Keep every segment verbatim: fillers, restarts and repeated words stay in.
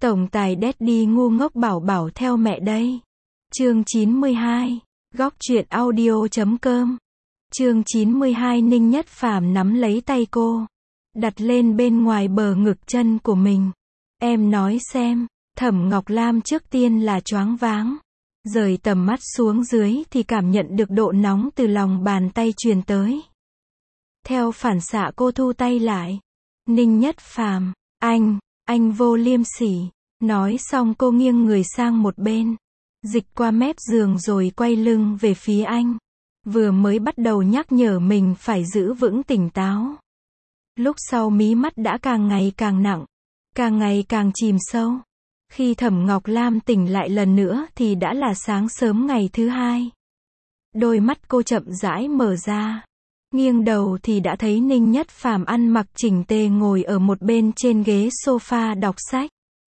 Tổng tài Daddy ngu ngốc bảo bảo theo mẹ đây. Chương chín mươi hai. Góc truyện audio chấm com. Chương chín mươi hai. Ninh Nhất Phàm nắm lấy tay cô, đặt lên bên ngoài bờ ngực chân của mình. Em nói xem. Thẩm Ngọc Lam trước tiên là choáng váng, rời tầm mắt xuống dưới thì cảm nhận được độ nóng từ lòng bàn tay truyền tới. Theo phản xạ cô thu tay lại. Ninh Nhất Phàm, anh, anh vô liêm sỉ. Nói xong cô nghiêng người sang một bên, dịch qua mép giường rồi quay lưng về phía anh. Vừa mới bắt đầu nhắc nhở mình phải giữ vững tỉnh táo, lúc sau mí mắt đã càng ngày càng nặng, càng ngày càng chìm sâu. Khi Thẩm Ngọc Lam tỉnh lại lần nữa thì đã là sáng sớm ngày thứ hai. Đôi mắt cô chậm rãi mở ra, nghiêng đầu thì đã thấy Ninh Nhất Phàm ăn mặc chỉnh tề ngồi ở một bên trên ghế sofa đọc sách.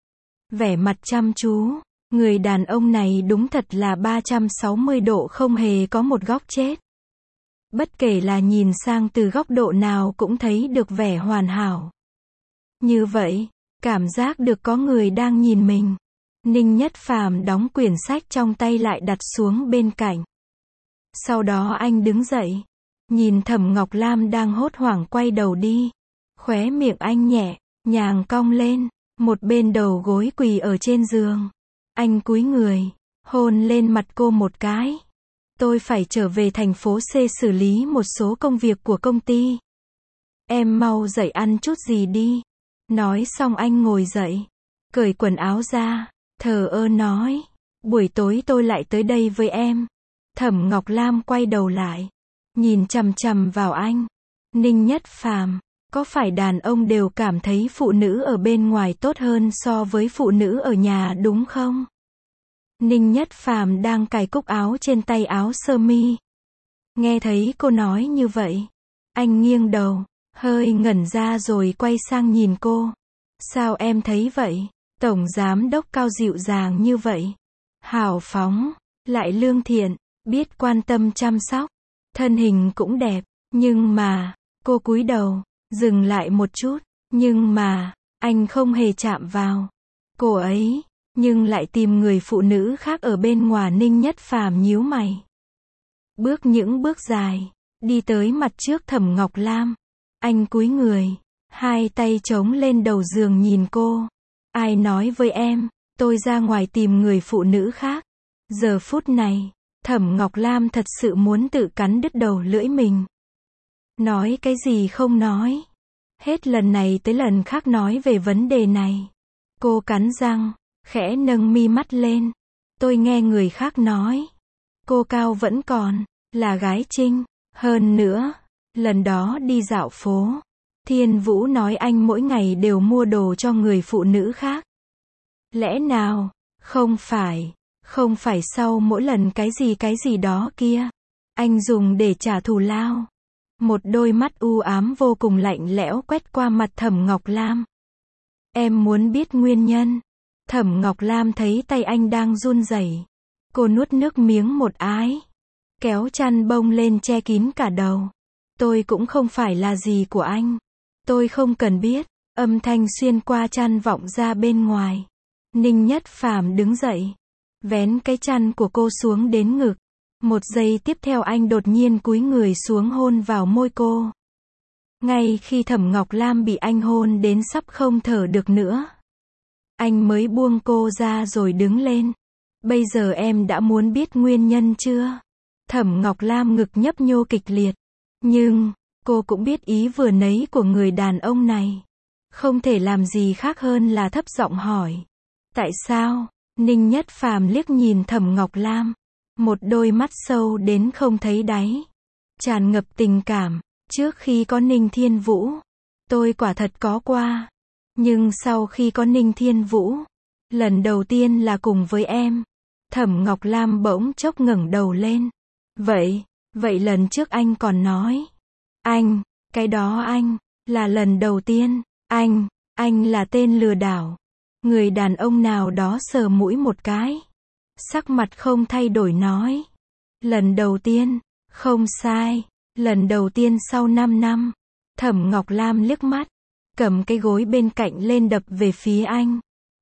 Vẻ mặt chăm chú, người đàn ông này đúng thật là ba trăm sáu mươi độ không hề có một góc chết. Bất kể là nhìn sang từ góc độ nào cũng thấy được vẻ hoàn hảo. Như vậy, cảm giác được có người đang nhìn mình. Ninh Nhất Phàm đóng quyển sách trong tay lại đặt xuống bên cạnh. Sau đó anh đứng dậy, nhìn Thẩm Ngọc Lam đang hốt hoảng quay đầu đi. Khóe miệng anh nhẹ nhàng cong lên, một bên đầu gối quỳ ở trên giường. Anh cúi người, hôn lên mặt cô một cái. Tôi phải trở về thành phố C xử lý một số công việc của công ty. Em mau dậy ăn chút gì đi. Nói xong anh ngồi dậy, cởi quần áo ra, thờ ơ nói, buổi tối tôi lại tới đây với em. Thẩm Ngọc Lam quay đầu lại, nhìn chằm chằm vào anh. Ninh Nhất Phàm, có phải đàn ông đều cảm thấy phụ nữ ở bên ngoài tốt hơn so với phụ nữ ở nhà đúng không? Ninh Nhất Phàm đang cài cúc áo trên tay áo sơ mi. Nghe thấy cô nói như vậy, anh nghiêng đầu, hơi ngẩn ra rồi quay sang nhìn cô. Sao em thấy vậy? Tổng giám đốc cao dịu dàng như vậy, hào phóng, lại lương thiện, biết quan tâm chăm sóc, thân hình cũng đẹp, nhưng mà, cô cúi đầu, dừng lại một chút, nhưng mà, anh không hề chạm vào cô ấy, nhưng lại tìm người phụ nữ khác ở bên ngoài. Ninh Nhất Phàm nhíu mày, bước những bước dài, đi tới mặt trước Thẩm Ngọc Lam. Anh cúi người, hai tay chống lên đầu giường nhìn cô. Ai nói với em, tôi ra ngoài tìm người phụ nữ khác? Giờ phút này, Thẩm Ngọc Lam thật sự muốn tự cắn đứt đầu lưỡi mình. Nói cái gì không nói. Hết lần này tới lần khác nói về vấn đề này. Cô cắn răng, khẽ nâng mi mắt lên. Tôi nghe người khác nói, cô Cao vẫn còn là gái trinh. Hơn nữa, lần đó đi dạo phố, Thiên Vũ nói anh mỗi ngày đều mua đồ cho người phụ nữ khác. Lẽ nào, không phải, không phải sau mỗi lần cái gì cái gì đó kia, anh dùng để trả thù lao? Một đôi mắt u ám vô cùng lạnh lẽo quét qua mặt Thẩm Ngọc Lam. Em muốn biết nguyên nhân. Thẩm Ngọc Lam thấy tay anh đang run rẩy. Cô nuốt nước miếng một ái, kéo chăn bông lên che kín cả đầu. Tôi cũng không phải là gì của anh. Tôi không cần biết. Âm thanh xuyên qua chăn vọng ra bên ngoài. Ninh Nhất Phàm đứng dậy, vén cái chăn của cô xuống đến ngực. Một giây tiếp theo anh đột nhiên cúi người xuống hôn vào môi cô. Ngay khi Thẩm Ngọc Lam bị anh hôn đến sắp không thở được nữa, anh mới buông cô ra rồi đứng lên. Bây giờ em đã muốn biết nguyên nhân chưa? Thẩm Ngọc Lam ngực nhấp nhô kịch liệt. Nhưng, cô cũng biết ý vừa nấy của người đàn ông này. Không thể làm gì khác hơn là thấp giọng hỏi. Tại sao? Ninh Nhất Phàm liếc nhìn Thẩm Ngọc Lam. Một đôi mắt sâu đến không thấy đáy, tràn ngập tình cảm. Trước khi có Ninh Thiên Vũ, tôi quả thật có qua. Nhưng sau khi có Ninh Thiên Vũ, lần đầu tiên là cùng với em. Thẩm Ngọc Lam bỗng chốc ngẩng đầu lên. Vậy, vậy lần trước anh còn nói. Anh, cái đó anh, là lần đầu tiên. Anh, anh là tên lừa đảo. Người đàn ông nào đó sờ mũi một cái, sắc mặt không thay đổi nói. Lần đầu tiên, không sai, lần đầu tiên sau năm năm. Thẩm Ngọc Lam liếc mắt, cầm cái gối bên cạnh lên đập về phía anh.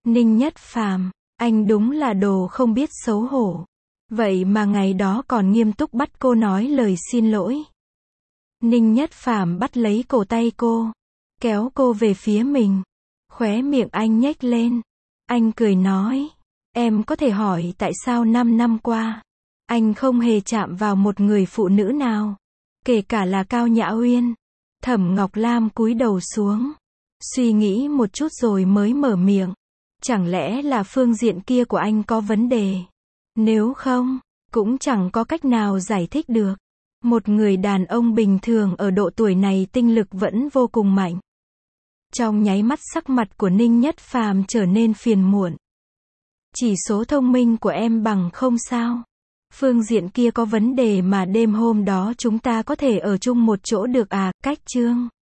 Ninh Nhất Phàm, anh đúng là đồ không biết xấu hổ. Vậy mà ngày đó còn nghiêm túc bắt cô nói lời xin lỗi. Ninh Nhất Phàm bắt lấy cổ tay cô, kéo cô về phía mình. Khóe miệng anh nhếch lên. Anh cười nói, em có thể hỏi tại sao năm năm qua, anh không hề chạm vào một người phụ nữ nào, kể cả là Cao Nhã Uyên. Thẩm Ngọc Lam cúi đầu xuống, suy nghĩ một chút rồi mới mở miệng. Chẳng lẽ là phương diện kia của anh có vấn đề? Nếu không, cũng chẳng có cách nào giải thích được. Một người đàn ông bình thường ở độ tuổi này tinh lực vẫn vô cùng mạnh. Trong nháy mắt sắc mặt của Ninh Nhất Phàm trở nên phiền muộn. Chỉ số thông minh của em bằng không sao? Phương diện kia có vấn đề mà đêm hôm đó chúng ta có thể ở chung một chỗ được à? Cách Trương